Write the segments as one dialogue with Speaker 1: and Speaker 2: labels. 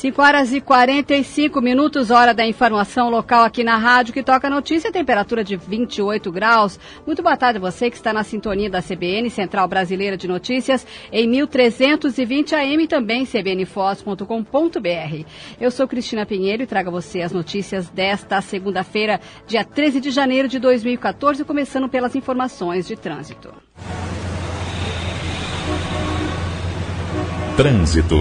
Speaker 1: 5h45, hora da informação local aqui na rádio que toca notícia, temperatura de 28 graus. Muito boa tarde a você que está na sintonia da CBN, Central Brasileira de Notícias, em 1320 AM e também cbnfoz.com.br. Eu sou Cristina Pinheiro e trago a você as notícias desta segunda-feira, dia 13 de janeiro de 2014, começando pelas informações de trânsito.
Speaker 2: Trânsito.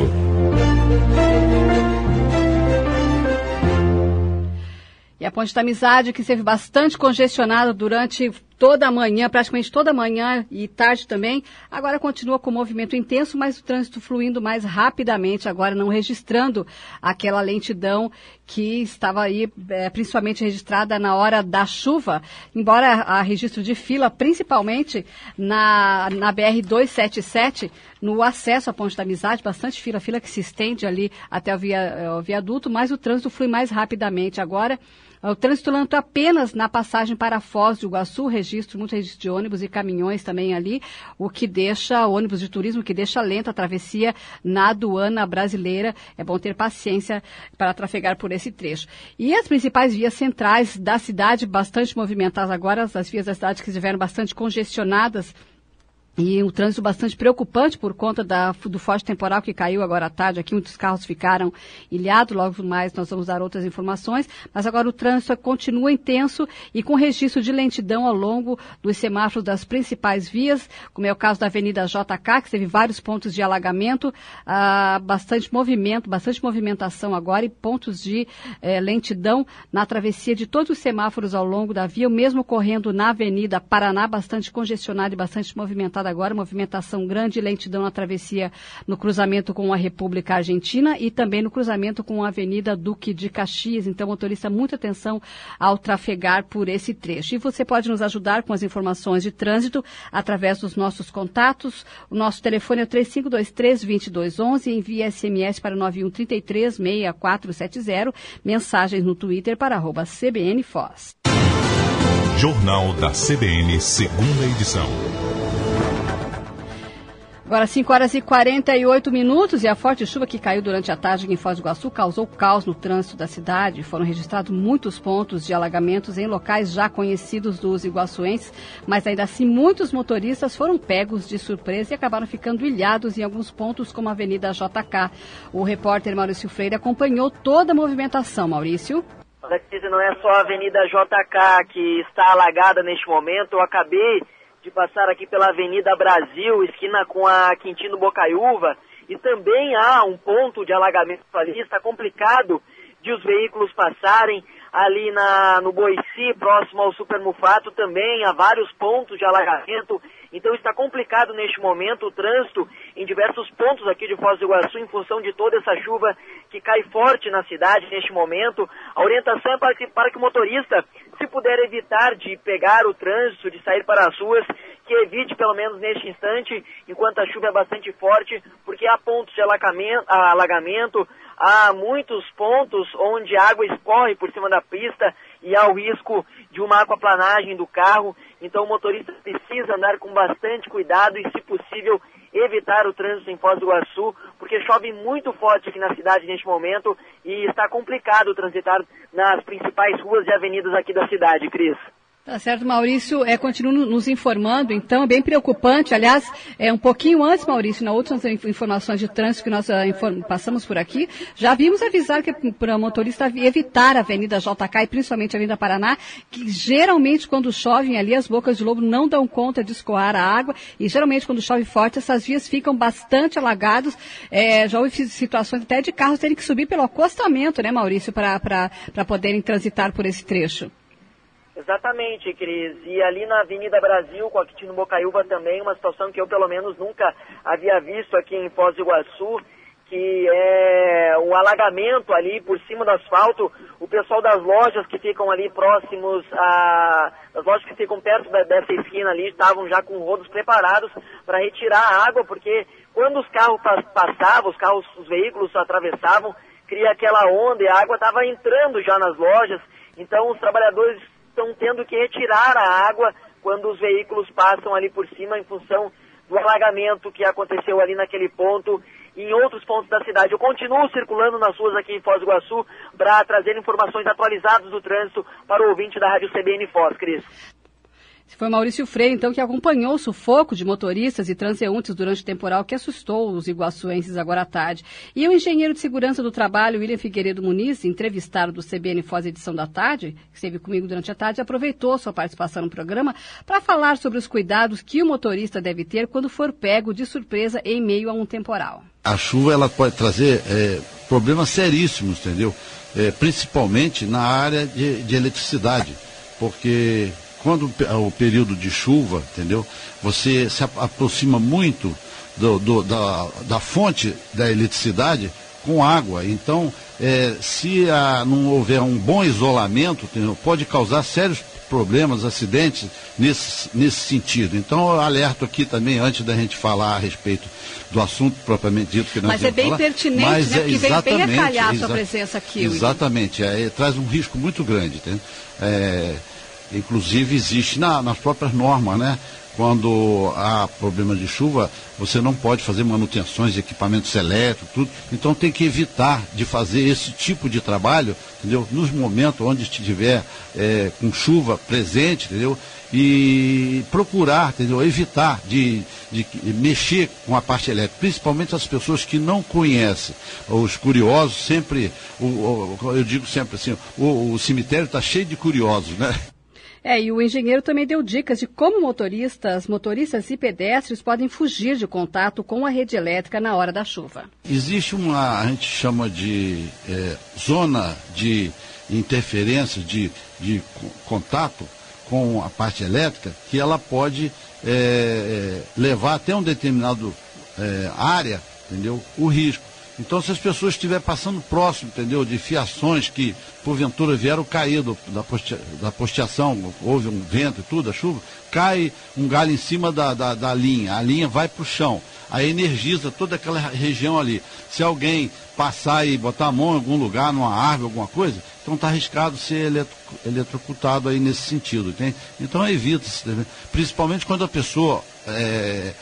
Speaker 1: E a Ponte da Amizade, que esteve bastante congestionada durante toda a manhã, praticamente toda a manhã e tarde também, agora continua com movimento intenso, mas o trânsito fluindo mais rapidamente, agora não registrando aquela lentidão que estava aí, principalmente registrada na hora da chuva, embora a registro de fila, principalmente na BR-277, no acesso à Ponte da Amizade, bastante fila que se estende ali até o viaduto, mas o trânsito flui mais rapidamente agora. O trânsito lento apenas na passagem para Foz do Iguaçu, muito registro de ônibus e caminhões também ali, o que deixa, ônibus de turismo, que deixa lenta a travessia na aduana brasileira. É bom ter paciência para trafegar por esse trecho. E as principais vias centrais da cidade, bastante movimentadas agora, as vias da cidade que estiveram bastante congestionadas, e um trânsito bastante preocupante por conta do forte temporal que caiu agora à tarde. Aqui muitos carros ficaram ilhados, logo mais nós vamos dar outras informações. Mas agora o trânsito continua intenso e com registro de lentidão ao longo dos semáforos das principais vias, como é o caso da Avenida JK, que teve vários pontos de alagamento, bastante movimentação agora e pontos de lentidão na travessia de todos os semáforos ao longo da via, o mesmo ocorrendo na Avenida Paraná, bastante congestionada e bastante movimentada agora, movimentação grande e lentidão na travessia no cruzamento com a República Argentina e também no cruzamento com a Avenida Duque de Caxias. Então, motorista, muita atenção ao trafegar por esse trecho. E você pode nos ajudar com as informações de trânsito através dos nossos contatos. O nosso telefone é o 3523-2211 e envie SMS para 9133-6470, mensagens no Twitter para @CBNFoz.
Speaker 2: Jornal da CBN, segunda edição.
Speaker 1: Agora 5h48 e a forte chuva que caiu durante a tarde em Foz do Iguaçu causou caos no trânsito da cidade. Foram registrados muitos pontos de alagamentos em locais já conhecidos dos iguaçuenses, mas ainda assim muitos motoristas foram pegos de surpresa e acabaram ficando ilhados em alguns pontos como a Avenida JK. O repórter Maurício Freire acompanhou toda a movimentação. Maurício?
Speaker 3: Não é só a Avenida JK que está alagada neste momento. Eu acabei de passar aqui pela Avenida Brasil, esquina com a Quintino Bocaiúva, e também há um ponto de alagamento ali. Está complicado de os veículos passarem. Ali no Boici, próximo ao Super Mufato, também há vários pontos de alagamento. Então está complicado neste momento o trânsito em diversos pontos aqui de Foz do Iguaçu, em função de toda essa chuva que cai forte na cidade neste momento. A orientação é para que o motorista, se puder evitar de pegar o trânsito, de sair para as ruas, que evite pelo menos neste instante, enquanto a chuva é bastante forte, porque há pontos de alagamento, há muitos pontos onde a água escorre por cima da pista e há o risco de uma aquaplanagem do carro. Então o motorista precisa andar com bastante cuidado e, se possível, evitar o trânsito em Foz do Iguaçu, porque chove muito forte aqui na cidade neste momento e está complicado transitar nas principais ruas e avenidas aqui da cidade, Cris.
Speaker 1: Tá certo, Maurício, continua nos informando, então é bem preocupante. Aliás, um pouquinho antes, Maurício, nas outras informações de trânsito que nós passamos por aqui, já vimos avisar que para o motorista evitar a Avenida JK e principalmente a Avenida Paraná, que geralmente quando chovem ali as bocas de lobo não dão conta de escoar a água e geralmente quando chove forte essas vias ficam bastante alagadas. Já houve situações até de carros terem que subir pelo acostamento, né, Maurício, para poderem transitar por esse trecho.
Speaker 3: Exatamente, Cris. E ali na Avenida Brasil, com a Quintino Bocaiúva também, uma situação que eu pelo menos nunca havia visto aqui em Foz do Iguaçu, que é o alagamento ali por cima do asfalto. O pessoal das lojas que ficam ali próximos as lojas que ficam perto dessa esquina ali estavam já com rodos preparados para retirar a água, porque quando os carros passavam, os veículos atravessavam, cria aquela onda e a água estava entrando já nas lojas. Então os trabalhadores estão tendo que retirar a água quando os veículos passam ali por cima em função do alagamento que aconteceu ali naquele ponto e em outros pontos da cidade. Eu continuo circulando nas ruas aqui em Foz do Iguaçu para trazer informações atualizadas do trânsito para o ouvinte da Rádio CBN Foz, Cris.
Speaker 1: Foi Maurício Freire, então, que acompanhou o sufoco de motoristas e transeuntes durante o temporal que assustou os iguaçuenses agora à tarde. E o engenheiro de segurança do trabalho, William Figueiredo Muniz, entrevistado do CBN Foz Edição da Tarde, que esteve comigo durante a tarde, aproveitou sua participação no programa para falar sobre os cuidados que o motorista deve ter quando for pego de surpresa em meio a um temporal.
Speaker 4: A chuva ela pode trazer problemas seríssimos, entendeu? Principalmente na área de eletricidade, porque quando o período de chuva, entendeu? Você se aproxima muito da fonte da eletricidade com água. Então, se não houver um bom isolamento, entendeu? Pode causar sérios problemas, acidentes nesse sentido. Então, eu alerto aqui também, antes da gente falar a respeito do assunto propriamente dito que nós
Speaker 1: Mas é bem
Speaker 4: falar,
Speaker 1: pertinente,
Speaker 4: mas
Speaker 1: né? Porque veio bem a calhar a sua
Speaker 4: presença
Speaker 1: presença aqui.
Speaker 4: Exatamente, traz um risco muito grande, entendeu? Inclusive existe nas próprias normas, né? Quando há problema de chuva, você não pode fazer manutenções de equipamentos elétricos, tudo. Então tem que evitar de fazer esse tipo de trabalho, entendeu? Nos momentos onde estiver com chuva presente, entendeu? E procurar, entendeu? Evitar de mexer com a parte elétrica, principalmente as pessoas que não conhecem. Os curiosos sempre, eu digo sempre assim, o cemitério está cheio de curiosos, né?
Speaker 1: E o engenheiro também deu dicas de como motoristas e pedestres podem fugir de contato com a rede elétrica na hora da chuva.
Speaker 4: Existe a gente chama de zona de interferência, de contato com a parte elétrica, que ela pode levar até um determinado área, entendeu? O risco. Então, se as pessoas estiverem passando próximo, entendeu, de fiações que, porventura, vieram cair da posteação, houve um vento e tudo, a chuva, cai um galho em cima da linha, a linha vai para o chão, aí energiza toda aquela região ali. Se alguém passar e botar a mão em algum lugar, numa árvore, alguma coisa, então está arriscado ser eletrocutado aí nesse sentido, entende? Então, evita-se, principalmente quando a pessoa é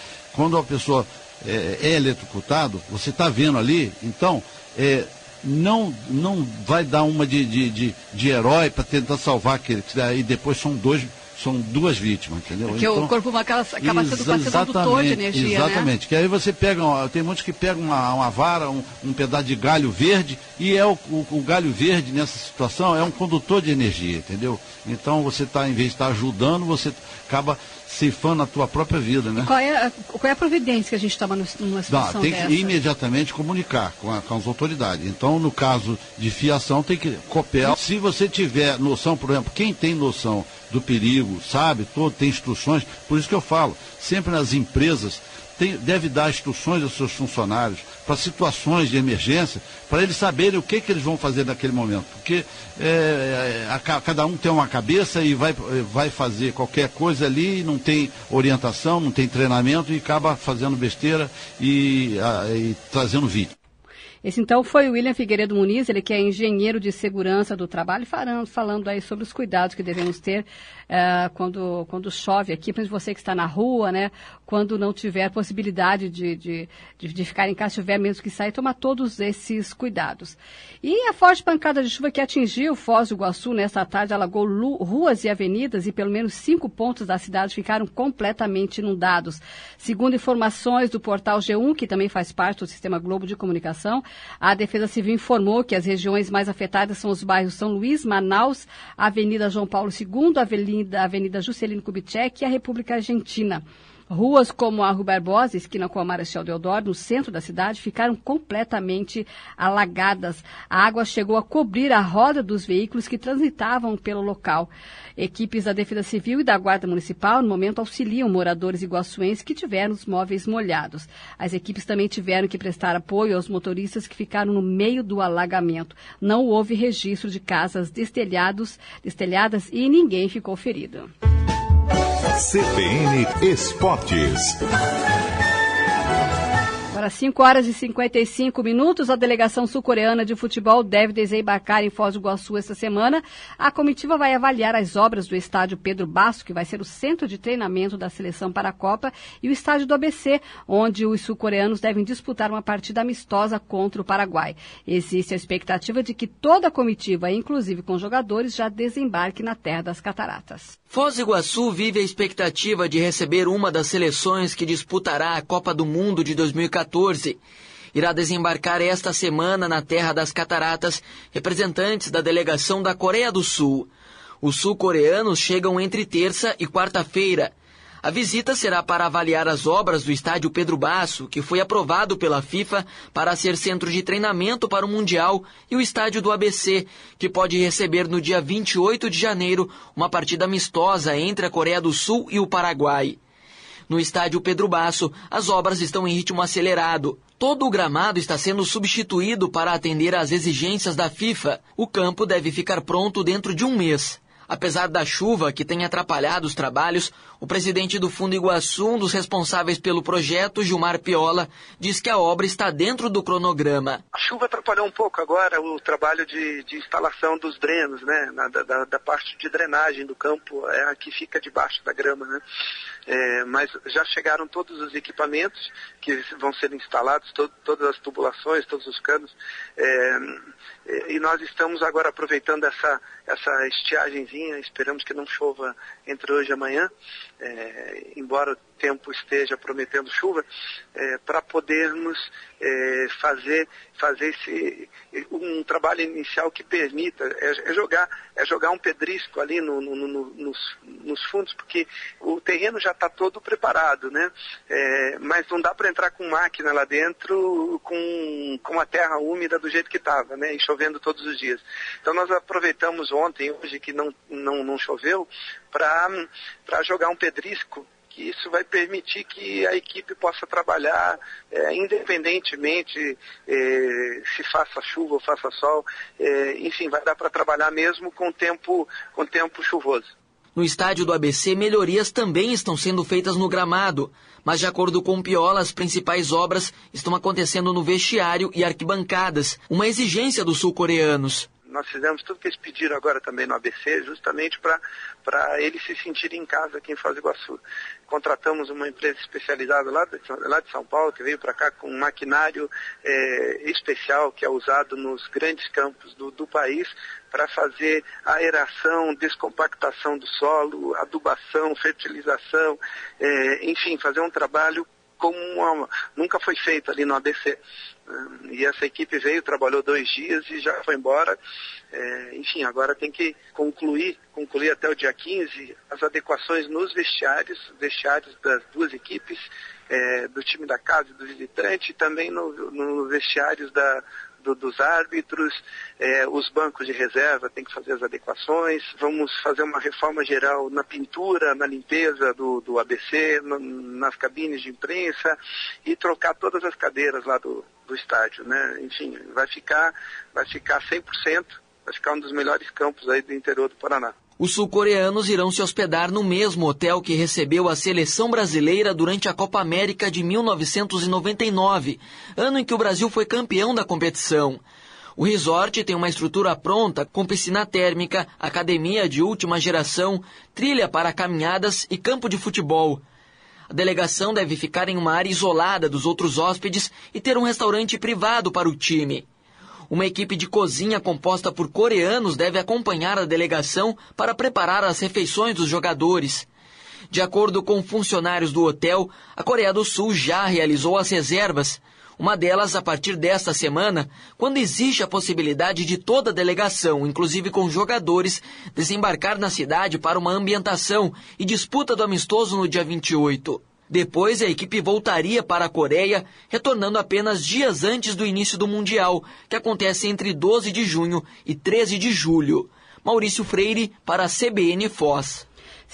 Speaker 4: eletrocutado, você está vendo ali, então não vai dar uma de herói para tentar salvar aquele, e depois são duas vítimas, entendeu?
Speaker 1: Porque
Speaker 4: então,
Speaker 1: o corpo acaba sendo quase condutor de energia,
Speaker 4: exatamente, né? Que aí você pega, tem muitos que pegam uma vara, um pedaço de galho verde, e o galho verde nessa situação é um condutor de energia, entendeu? Então você em vez de estar ajudando, você acaba ceifando a tua própria vida, né?
Speaker 1: Qual é a providência que a gente toma numa situação
Speaker 4: tem
Speaker 1: dessa?
Speaker 4: Que imediatamente comunicar com as autoridades. Então, no caso de fiação, tem que cooperar. Se você tiver noção, por exemplo, quem tem noção do perigo, sabe, tem instruções, por isso que eu falo, sempre nas empresas, deve dar instruções aos seus funcionários para situações de emergência, para eles saberem o que eles vão fazer naquele momento. Porque cada um tem uma cabeça e vai fazer qualquer coisa ali, não tem orientação, não tem treinamento e acaba fazendo besteira e trazendo vítima.
Speaker 1: Esse, então, foi o William Figueiredo Muniz, ele que é engenheiro de segurança do trabalho, falando aí sobre os cuidados que devemos ter quando chove aqui, principalmente você que está na rua, né? Quando não tiver possibilidade de ficar em casa, se tiver mesmo que sair, tomar todos esses cuidados. E a forte pancada de chuva que atingiu Foz do Iguaçu nesta tarde alagou ruas e avenidas e pelo menos 5 pontos da cidade ficaram completamente inundados. Segundo informações do portal G1, que também faz parte do Sistema Globo de Comunicação, a Defesa Civil informou que as regiões mais afetadas são os bairros São Luís, Manaus, Avenida João Paulo II, Avenida Juscelino Kubitschek e a República Argentina. Ruas como a Rua Barbosa, esquina com a Marechal Deodoro, no centro da cidade, ficaram completamente alagadas. A água chegou a cobrir a roda dos veículos que transitavam pelo local. Equipes da Defesa Civil e da Guarda Municipal, no momento, auxiliam moradores iguaçuenses que tiveram os móveis molhados. As equipes também tiveram que prestar apoio aos motoristas que ficaram no meio do alagamento. Não houve registro de casas destelhadas e ninguém ficou ferido.
Speaker 2: CBN Esportes.
Speaker 1: Agora Agora, 5h55, a delegação sul-coreana de futebol deve desembarcar em Foz do Iguaçu esta semana. A comitiva vai avaliar as obras do estádio Pedro Basso, que vai ser o centro de treinamento da seleção para a Copa, e o estádio do ABC, onde os sul-coreanos devem disputar uma partida amistosa contra o Paraguai. Existe a expectativa de que toda a comitiva, inclusive com jogadores, já desembarque na terra das cataratas.
Speaker 5: Foz do Iguaçu vive a expectativa de receber uma das seleções que disputará a Copa do Mundo de 2014. Irá desembarcar esta semana na terra das cataratas representantes da delegação da Coreia do Sul. Os sul-coreanos chegam entre terça e quarta-feira. A visita será para avaliar as obras do estádio Pedro Basso, que foi aprovado pela FIFA para ser centro de treinamento para o Mundial, e o estádio do ABC, que pode receber no dia 28 de janeiro uma partida amistosa entre a Coreia do Sul e o Paraguai. No estádio Pedro Basso, as obras estão em ritmo acelerado. Todo o gramado está sendo substituído para atender às exigências da FIFA. O campo deve ficar pronto dentro de um mês. Apesar da chuva que tem atrapalhado os trabalhos, o presidente do Fundo Iguaçu, um dos responsáveis pelo projeto, Gilmar Piola, diz que a obra está dentro do cronograma.
Speaker 6: A chuva atrapalhou um pouco agora o trabalho de instalação dos drenos, né? Da parte de drenagem do campo, é a que fica debaixo da grama, né? Mas já chegaram todos os equipamentos que vão ser instalados, todas as tubulações, todos os canos, e nós estamos agora aproveitando essa estiagenzinha, esperamos que não chova entre hoje e amanhã, embora o tempo esteja prometendo chuva, para podermos fazer um trabalho inicial que permita, jogar um pedrisco ali nos fundos, porque o terreno já está todo preparado, né? Mas não dá para entrar com máquina lá dentro com a terra úmida do jeito que estava, né? E chovendo todos os dias. Então nós aproveitamos ontem, hoje que não choveu, para jogar um pedrisco, que isso vai permitir que a equipe possa trabalhar independentemente se faça chuva ou faça sol, enfim, vai dar para trabalhar mesmo com tempo chuvoso.
Speaker 5: No estádio do ABC, melhorias também estão sendo feitas no gramado, mas de acordo com Piola, as principais obras estão acontecendo no vestiário e arquibancadas, uma exigência dos sul-coreanos.
Speaker 6: Nós fizemos tudo que eles pediram agora também no ABC, justamente para eles se sentirem em casa aqui em Foz do Iguaçu. Contratamos uma empresa especializada lá de São Paulo, que veio para cá com um maquinário especial que é usado nos grandes campos do país para fazer aeração, descompactação do solo, adubação, fertilização, enfim, fazer um trabalho como nunca foi feito ali no ABC. E essa equipe veio, trabalhou 2 dias e já foi embora. Enfim, agora tem que concluir até o dia 15 as adequações nos vestiários das duas equipes, do time da casa e do visitante, e também nos vestiários dos árbitros, os bancos de reserva tem que fazer as adequações. Vamos fazer uma reforma geral na pintura, na limpeza do ABC, nas cabines de imprensa, e trocar todas as cadeiras lá do estádio, né? Enfim, vai ficar 100%, vai ficar um dos melhores campos aí do interior do Paraná.
Speaker 5: Os sul-coreanos irão se hospedar no mesmo hotel que recebeu a seleção brasileira durante a Copa América de 1999, ano em que o Brasil foi campeão da competição. O resort tem uma estrutura pronta, com piscina térmica, academia de última geração, trilha para caminhadas e campo de futebol. A delegação deve ficar em uma área isolada dos outros hóspedes e ter um restaurante privado para o time. Uma equipe de cozinha composta por coreanos deve acompanhar a delegação para preparar as refeições dos jogadores. De acordo com funcionários do hotel, a Coreia do Sul já realizou as reservas, uma delas a partir desta semana, quando existe a possibilidade de toda a delegação, inclusive com jogadores, desembarcar na cidade para uma ambientação e disputa do amistoso no dia 28. Depois, a equipe voltaria para a Coreia, retornando apenas dias antes do início do Mundial, que acontece entre 12 de junho e 13 de julho. Maurício Freire, para a CBN Foz.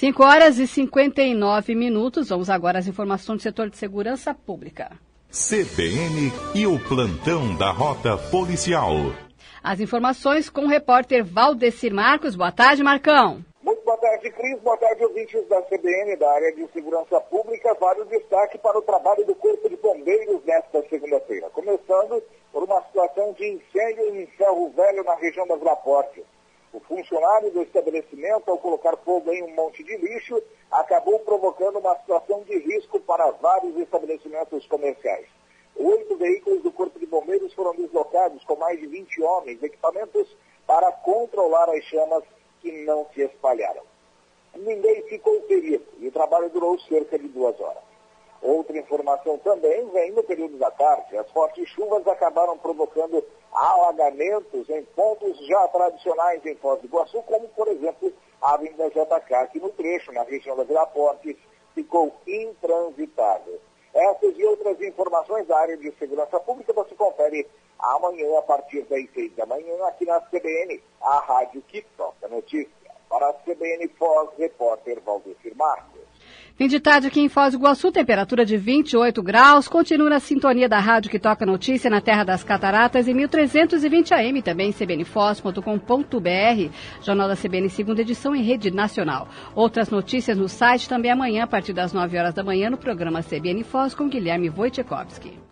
Speaker 1: 5h59. Vamos agora às informações do setor de segurança pública.
Speaker 2: CBN e o plantão da Rota Policial.
Speaker 1: As informações com o repórter Valdecir Marcos. Boa tarde, Marcão.
Speaker 7: Muito boa tarde, tarde, Cris. Boa tarde, ouvintes da CBN, da área de segurança pública. Vários destaque para o trabalho do Corpo de Bombeiros nesta segunda-feira. Começando por uma situação de incêndio em Ferro Velho, na região das Laportes. O funcionário do estabelecimento, ao colocar fogo em um monte de lixo, acabou provocando uma situação de risco para vários estabelecimentos comerciais. 8 veículos do Corpo de Bombeiros foram deslocados com mais de 20 homens, equipamentos para controlar as chamas que não se espalharam. Ninguém ficou ferido e o trabalho durou cerca de 2 horas. Outra informação também vem no período da tarde. As fortes chuvas acabaram provocando alagamentos em pontos já tradicionais em Foz do Iguaçu, como, por exemplo, a Avenida JK, que no trecho, na região da Vila Portes, ficou intransitável. Essas e outras informações da área de segurança pública você confere amanhã, a partir das 6 da manhã, aqui na CBN, a rádio que toca notícia. Para a CBN Foz, repórter Valdecir Marcos.
Speaker 1: Fim de tarde aqui em Foz do Iguaçu, temperatura de 28 graus. Continua na sintonia da rádio que toca notícia na Terra das Cataratas em 1320 AM, também cbnfoz.com.br. Jornal da CBN, segunda edição em rede nacional. Outras notícias no site também amanhã, a partir das 9 horas da manhã, no programa CBN Foz com Guilherme Wojciechowski.